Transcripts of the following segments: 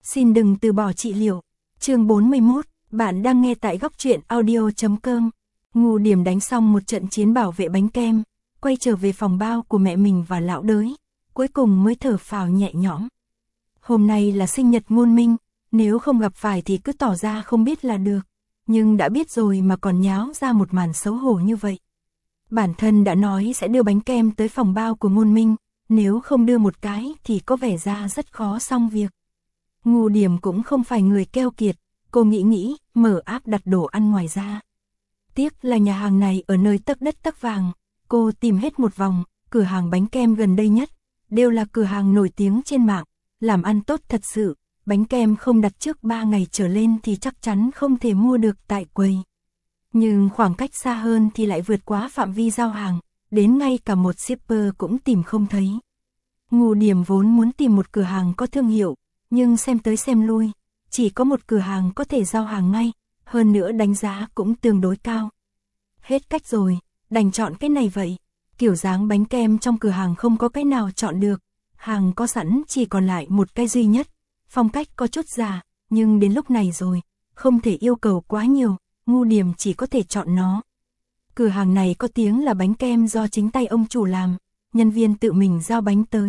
Xin đừng từ bỏ trị liệu. Chương 41, bạn đang nghe tại góc truyện audio.com. Ngu Điểm đánh xong một trận chiến bảo vệ bánh kem, quay trở về phòng bao của mẹ mình và lão đới, cuối cùng mới thở phào nhẹ nhõm. Hôm nay là sinh nhật Ngôn Minh, nếu không gặp phải thì cứ tỏ ra không biết là được, nhưng đã biết rồi mà còn nháo ra một màn xấu hổ như vậy. Bản thân đã nói sẽ đưa bánh kem tới phòng bao của Ngôn Minh, nếu không đưa một cái thì có vẻ ra rất khó xong việc. Ngu Điểm cũng không phải người keo kiệt, cô nghĩ, mở app đặt đồ ăn ngoài ra. Tiếc là nhà hàng này ở nơi tấc đất tấc vàng, cô tìm hết một vòng, cửa hàng bánh kem gần đây nhất, đều là cửa hàng nổi tiếng trên mạng, làm ăn tốt thật sự, bánh kem không đặt trước 3 ngày trở lên thì chắc chắn không thể mua được tại quầy. Nhưng khoảng cách xa hơn thì lại vượt quá phạm vi giao hàng, đến ngay cả một shipper cũng tìm không thấy. Ngu Điểm vốn muốn tìm một cửa hàng có thương hiệu, nhưng xem tới xem lui, chỉ có một cửa hàng có thể giao hàng ngay, hơn nữa đánh giá cũng tương đối cao. Hết cách rồi, đành chọn cái này vậy. Kiểu dáng bánh kem trong cửa hàng không có cái nào chọn được, hàng có sẵn chỉ còn lại một cái duy nhất, phong cách có chút già, nhưng đến lúc này rồi, không thể yêu cầu quá nhiều, Ngu Điểm chỉ có thể chọn nó. Cửa hàng này có tiếng là bánh kem do chính tay ông chủ làm, nhân viên tự mình giao bánh tới.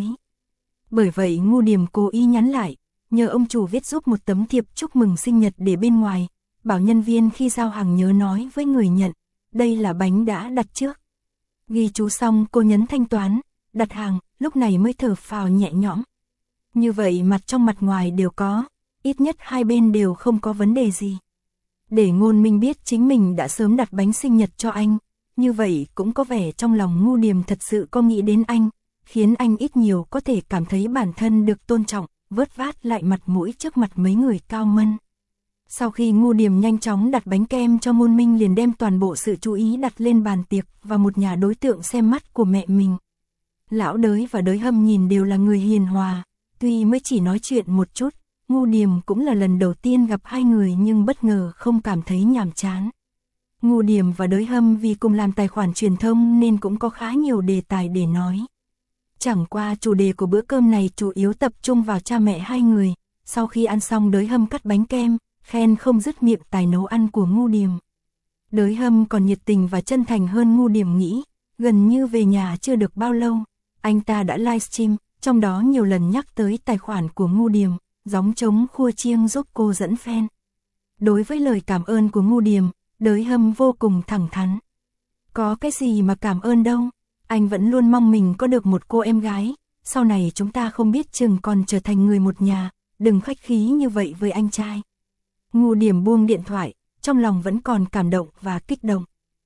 Bởi vậy Ngu Điểm cố ý nhắn lại, nhờ ông chủ viết giúp một tấm thiệp chúc mừng sinh nhật để bên ngoài, bảo nhân viên khi giao hàng nhớ nói với người nhận, đây là bánh đã đặt trước. Ghi chú xong cô nhấn thanh toán, đặt hàng, lúc này mới thở phào nhẹ nhõm. Như vậy mặt trong mặt ngoài đều có, ít nhất hai bên đều không có vấn đề gì. Để Ngôn Minh biết chính mình đã sớm đặt bánh sinh nhật cho anh, như vậy cũng có vẻ trong lòng Ngu Điểm thật sự có nghĩ đến anh, khiến anh ít nhiều có thể cảm thấy bản thân được tôn trọng, vớt vát lại mặt mũi trước mặt mấy người cao mân. Sau khi Ngu Điểm nhanh chóng đặt bánh kem cho Ngôn Minh liền đem toàn bộ sự chú ý đặt lên bàn tiệc và một nhà đối tượng xem mắt của mẹ mình. Lão Đới và Đới Hâm nhìn đều là người hiền hòa, tuy mới chỉ nói chuyện một chút, Ngu Điểm cũng là lần đầu tiên gặp hai người nhưng bất ngờ không cảm thấy nhàm chán. Ngu Điểm và Đới Hâm vì cùng làm tài khoản truyền thông nên cũng có khá nhiều đề tài để nói. Chẳng qua chủ đề của bữa cơm này chủ yếu tập trung vào cha mẹ hai người, sau khi ăn xong Đới Hâm cắt bánh kem, khen không dứt miệng tài nấu ăn của Ngu Điểm. Đới Hâm còn nhiệt tình và chân thành hơn Ngu Điểm nghĩ, gần như về nhà chưa được bao lâu, anh ta đã livestream, trong đó nhiều lần nhắc tới tài khoản của Ngu Điểm, gióng trống khua chiêng giúp cô dẫn fan. Đối với lời cảm ơn của Ngu Điểm, Đới Hâm vô cùng thẳng thắn. Có cái gì mà cảm ơn đâu, anh vẫn luôn mong mình có được một cô em gái, sau này chúng ta không biết chừng còn trở thành người một nhà, đừng khách khí như vậy với anh trai. Ngu Điểm buông điện thoại, trong lòng vẫn còn cảm động và kích động.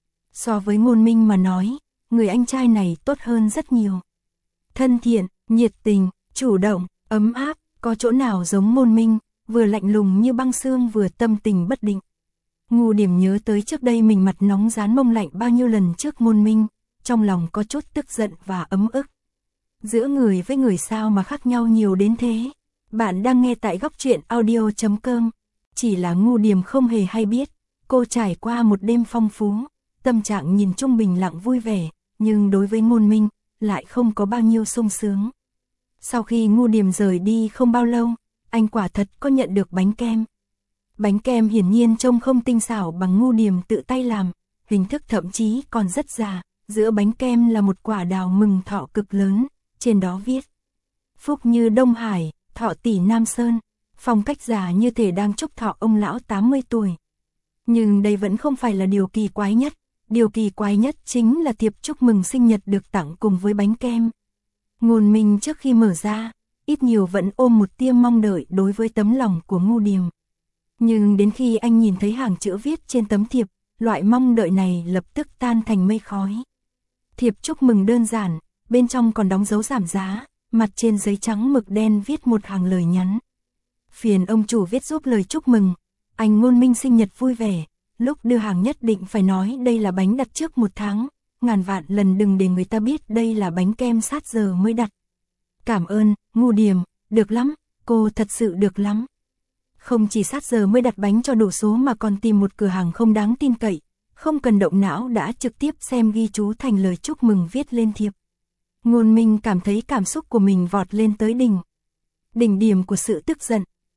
So với Ngôn Minh mà nói, người anh trai này tốt hơn rất nhiều. Thân thiện, nhiệt tình, chủ động, ấm áp, có chỗ nào giống Ngôn Minh, vừa lạnh lùng như băng xương vừa tâm tình bất định. Ngu Điểm nhớ tới trước đây mình mặt nóng rán mông lạnh bao nhiêu lần trước Ngôn Minh, trong lòng có chút tức giận và ấm ức. Giữa người với người sao mà khác nhau nhiều đến thế. Bạn đang nghe tại góc truyện audio.com. Chỉ là Ngu Điểm không hề hay biết, cô trải qua một đêm phong phú, tâm trạng nhìn chung bình lặng vui vẻ, nhưng đối với Ngôn Minh, lại không có bao nhiêu sung sướng. Sau khi Ngu Điểm rời đi không bao lâu, anh quả thật có nhận được bánh kem. Bánh kem hiển nhiên trông không tinh xảo bằng Ngu Điểm tự tay làm, hình thức thậm chí còn rất già, giữa bánh kem là một quả đào mừng thọ cực lớn, trên đó viết Phúc như Đông Hải, thọ tỷ Nam Sơn. Phong cách già như thể đang chúc thọ ông lão 80 tuổi. Nhưng đây vẫn không phải là điều kỳ quái nhất. Điều kỳ quái nhất chính là thiệp chúc mừng sinh nhật được tặng cùng với bánh kem. Ngôn Minh trước khi mở ra, ít nhiều vẫn ôm một tia mong đợi đối với tấm lòng của Ngu Điểm. Nhưng đến khi anh nhìn thấy hàng chữ viết trên tấm thiệp, loại mong đợi này lập tức tan thành mây khói. Thiệp chúc mừng đơn giản, bên trong còn đóng dấu giảm giá, mặt trên giấy trắng mực đen viết một hàng lời nhắn. Phiền ông chủ viết giúp lời chúc mừng, anh Ngôn Minh sinh nhật vui vẻ, lúc đưa hàng nhất định phải nói đây là bánh đặt trước 1 tháng, ngàn vạn lần đừng để người ta biết đây là bánh kem sát giờ mới đặt. Cảm ơn, Ngu Điểm, được lắm, cô thật sự được lắm. Không chỉ sát giờ mới đặt bánh cho đủ số mà còn tìm một cửa hàng không đáng tin cậy, không cần động não đã trực tiếp xem ghi chú thành lời chúc mừng viết lên thiệp. Ngôn Minh cảm thấy cảm xúc của mình vọt lên tới đỉnh điểm của sự tức giận.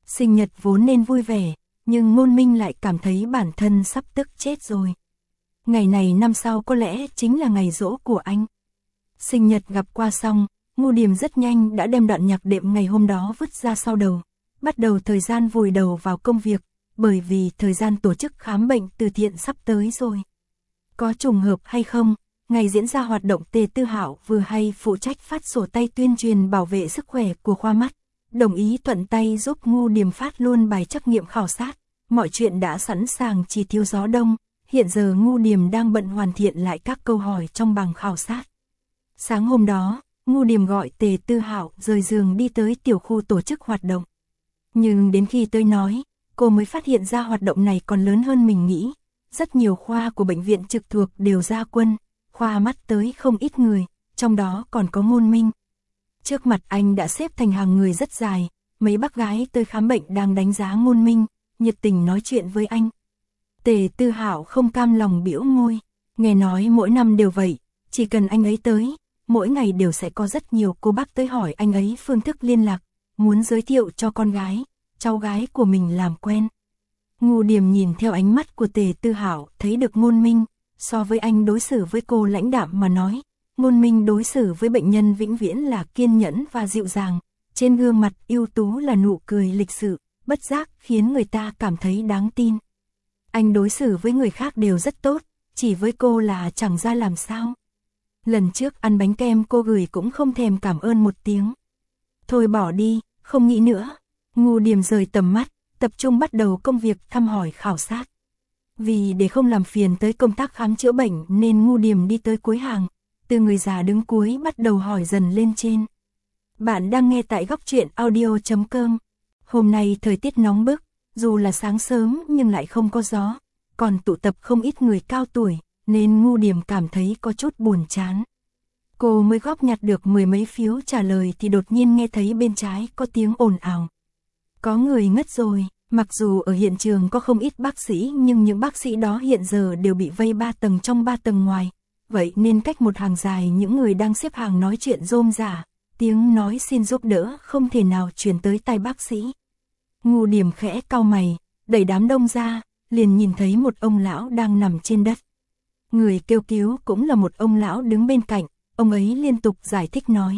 Sinh nhật vốn nên vui vẻ, nhưng Ngôn Minh lại cảm thấy bản thân sắp tức chết rồi. Ngày này năm sau có lẽ chính là ngày giỗ của anh. Sinh nhật gặp qua xong, Ngô Điềm rất nhanh đã đem đoạn nhạc đệm ngày hôm đó vứt ra sau đầu, bắt đầu thời gian vùi đầu vào công việc, bởi vì thời gian tổ chức khám bệnh từ thiện sắp tới rồi. Có trùng hợp hay không, ngày diễn ra hoạt động Tề Tư Hạo vừa hay phụ trách phát sổ tay tuyên truyền bảo vệ sức khỏe của khoa mắt, đồng ý thuận tay giúp Ngô Điềm phát luôn bài trắc nghiệm khảo sát, mọi chuyện đã sẵn sàng chỉ thiếu gió đông, hiện giờ Ngô Điềm đang bận hoàn thiện lại các câu hỏi trong bảng khảo sát. Sáng hôm đó, Ngô Điềm gọi Tề Tư Hạo rời giường đi tới tiểu khu tổ chức hoạt động. Nhưng đến khi tới nói, cô mới phát hiện ra hoạt động này còn lớn hơn mình nghĩ. Rất nhiều khoa của bệnh viện trực thuộc đều ra quân, khoa mắt tới không ít người, trong đó còn có Ngôn Minh. Trước mặt anh đã xếp thành hàng người rất dài, mấy bác gái tới khám bệnh đang đánh giá Ngôn Minh, nhiệt tình nói chuyện với anh. Tề Tư Hạo không cam lòng bĩu môi, nghe nói mỗi năm đều vậy, chỉ cần anh ấy tới, mỗi ngày đều sẽ có rất nhiều cô bác tới hỏi anh ấy phương thức liên lạc, muốn giới thiệu cho con gái, cháu gái của mình làm quen. Ngô Điềm nhìn theo ánh mắt của Tề Tư Hạo, thấy được Ngôn Minh, so với anh đối xử với cô lãnh đạm mà nói, Ngôn Minh đối xử với bệnh nhân vĩnh viễn là kiên nhẫn và dịu dàng, trên gương mặt ưu tú là nụ cười lịch sự, bất giác khiến người ta cảm thấy đáng tin. Anh đối xử với người khác đều rất tốt, chỉ với cô là chẳng ra làm sao. Lần trước ăn bánh kem cô gửi cũng không thèm cảm ơn một tiếng. Thôi bỏ đi, không nghĩ nữa. Ngô Điềm rời tầm mắt, tập trung bắt đầu công việc thăm hỏi khảo sát. Vì để không làm phiền tới công tác khám chữa bệnh nên Ngô Điềm đi tới cuối hàng, từ người già đứng cuối bắt đầu hỏi dần lên trên. Bạn đang nghe tại góc truyện audio.com. Hôm nay thời tiết nóng bức, dù là sáng sớm nhưng lại không có gió, còn tụ tập không ít người cao tuổi, nên Ngô Điềm cảm thấy có chút buồn chán. Cô mới góp nhặt được mười mấy phiếu trả lời thì đột nhiên nghe thấy bên trái có tiếng ồn ào. Có người ngất rồi, mặc dù ở hiện trường có không ít bác sĩ nhưng những bác sĩ đó hiện giờ đều bị vây 3 tầng trong 3 tầng ngoài. Vậy nên cách một hàng dài những người đang xếp hàng nói chuyện rôm rả, tiếng nói xin giúp đỡ không thể nào truyền tới tai bác sĩ. Ngô Điềm khẽ cau mày, đẩy đám đông ra, liền nhìn thấy một ông lão đang nằm trên đất. Người kêu cứu cũng là một ông lão đứng bên cạnh, ông ấy liên tục giải thích nói.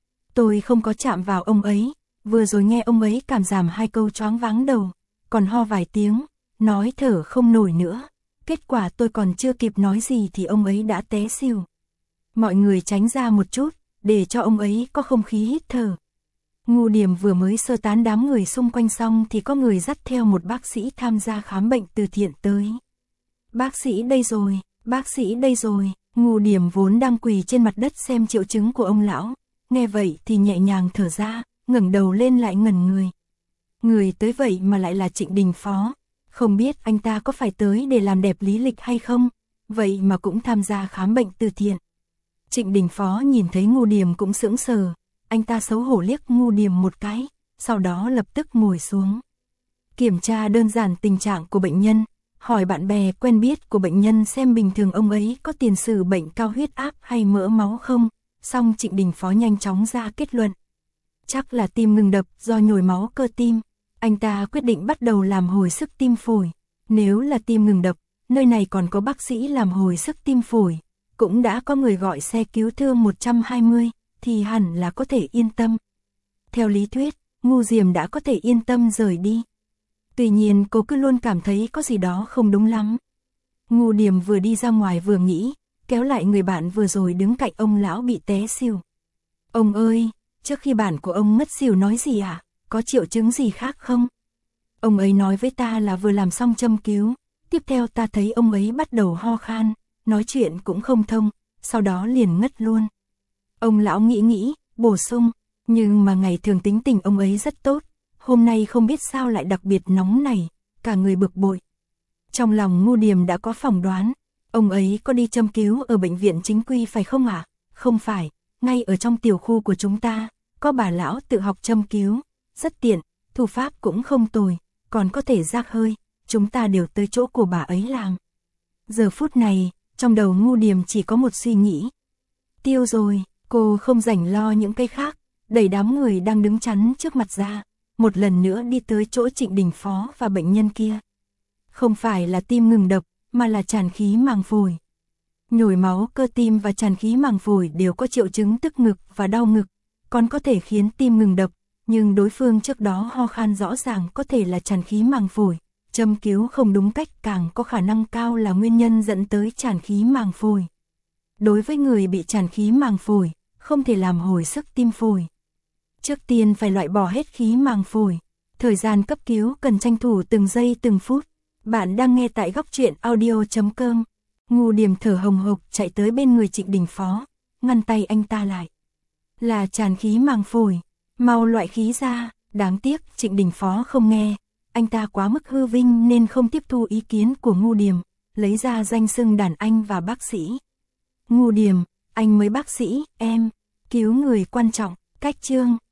Tôi không có chạm vào ông ấy, vừa rồi nghe ông ấy cảm giảm 2 câu choáng váng đầu, còn ho vài tiếng, nói thở không nổi nữa. Kết quả tôi còn chưa kịp nói gì thì ông ấy đã té xỉu. Mọi người tránh ra một chút, để cho ông ấy có không khí hít thở. Ngô Điềm vừa mới sơ tán đám người xung quanh xong thì có người dắt theo một bác sĩ tham gia khám bệnh từ thiện tới. Bác sĩ đây rồi, bác sĩ đây rồi. Ngô Điềm vốn đang quỳ trên mặt đất xem triệu chứng của ông lão, nghe vậy thì nhẹ nhàng thở ra, ngẩng đầu lên lại ngẩn người. Người tới vậy mà lại là Trịnh Đình Phó, không biết anh ta có phải tới để làm đẹp lý lịch hay không, vậy mà cũng tham gia khám bệnh từ thiện. Trịnh Đình Phó nhìn thấy Ngô Điềm cũng sững sờ, anh ta xấu hổ liếc Ngô Điềm một cái, sau đó lập tức ngồi xuống. Kiểm tra đơn giản tình trạng của bệnh nhân, hỏi bạn bè quen biết của bệnh nhân xem bình thường ông ấy có tiền sử bệnh cao huyết áp hay mỡ máu không, xong Trịnh Đình Phó nhanh chóng ra kết luận. Chắc là tim ngừng đập do nhồi máu cơ tim, anh ta quyết định bắt đầu làm hồi sức tim phổi. Nếu là tim ngừng đập, nơi này còn có bác sĩ làm hồi sức tim phổi, cũng đã có người gọi xe cứu thương 120, thì hẳn là có thể yên tâm. Theo lý thuyết, Ngô Diềm đã có thể yên tâm rời đi. Tuy nhiên cô cứ luôn cảm thấy có gì đó không đúng lắm. Ngô Điềm vừa đi ra ngoài vừa nghĩ, kéo lại người bạn vừa rồi đứng cạnh ông lão bị té xỉu. Ông ơi, trước khi bạn của ông ngất xỉu nói gì ạ? Có triệu chứng gì khác không? Ông ấy nói với ta là vừa làm xong châm cứu, tiếp theo ta thấy ông ấy bắt đầu ho khan, nói chuyện cũng không thông, sau đó liền ngất luôn. Ông lão nghĩ, bổ sung, nhưng mà ngày thường tính tình ông ấy rất tốt, hôm nay không biết sao lại đặc biệt nóng này, cả người bực bội. Trong lòng Ngô Điềm đã có phỏng đoán, ông ấy có đi châm cứu ở bệnh viện chính quy phải không ạ? Không phải, ngay ở trong tiểu khu của chúng ta, có bà lão tự học châm cứu, rất tiện, thủ pháp cũng không tồi, còn có thể rác hơi, chúng ta đều tới chỗ của bà ấy làm. Giờ phút này, trong đầu Ngô Điềm chỉ có một suy nghĩ. Tiêu rồi, cô không rảnh lo những cái khác, đẩy đám người đang đứng chắn trước mặt ra, một lần nữa đi tới chỗ Trịnh Đình Phó và bệnh nhân kia. Không phải là tim ngừng đập, mà là tràn khí màng phổi. Nhồi máu cơ tim và tràn khí màng phổi đều có triệu chứng tức ngực và đau ngực, còn có thể khiến tim ngừng đập, nhưng đối phương trước đó ho khan rõ ràng có thể là tràn khí màng phổi. Châm cứu không đúng cách càng có khả năng cao là nguyên nhân dẫn tới tràn khí màng phổi. Đối với người bị tràn khí màng phổi, không thể làm hồi sức tim phổi. Trước tiên phải loại bỏ hết khí màng phổi. Thời gian cấp cứu cần tranh thủ từng giây từng phút. Bạn đang nghe tại Góc Truyện Audio.com. Ngô Điềm thở hồng hộc chạy tới bên người Trịnh Đình Phó, ngăn tay anh ta lại. Là tràn khí màng phổi, mau loại khí ra. Đáng tiếc Trịnh Đình Phó không nghe. Anh ta quá mức hư vinh nên không tiếp thu ý kiến của Ngô Điềm, lấy ra danh xưng đàn anh và bác sĩ. Ngô Điềm, anh mới bác sĩ, em, cứu người quan trọng, cách chương.